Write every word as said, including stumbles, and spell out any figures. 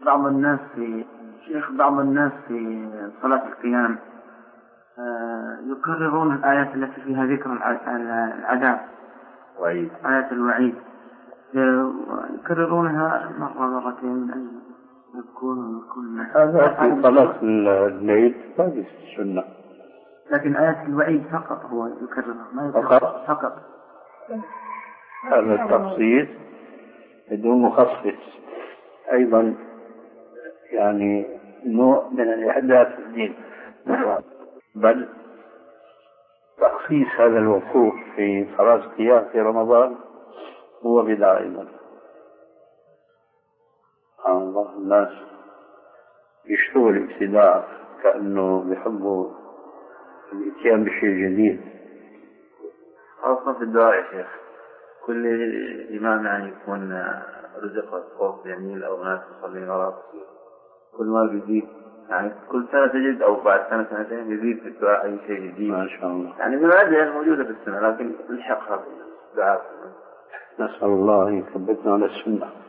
بعض الناس في شيخ بعض الناس في صلاة القيام يكررون الآيات التي فيها ذكر العذاب وعيد آيات الوعيد يكررونها مرة مرتين أن يكون يكون هذا في صلاة الليل هذه السنة، لكن آيات الوعيد فقط هو يكررها ما فقط فقط. هذا التخصيص بدون مخصص أيضا يعني نوع من الإحداث في الدين، بل تخصيص هذا الوقوف في صلاة القيام في رمضان هو بدعة أيضا. سبحان الله، الناس يشتغلوا الابتداع كأنه بيحبوا الاتيان بشيء جديد. خاصة في الدعاء يا شيخ، كل إمام يعني يكون رزق صوت جميل أو ناس يصلي وراء كل ما بيزيد يعني كل سنة تجد أو بعد سنة سنتين يزيد في الدعاء أي شيء جديد ما شاء الله. يعني بالعادة موجودة في السنة لكن الحقها بالدعاء. نسأل الله أن يثبتنا على السنة.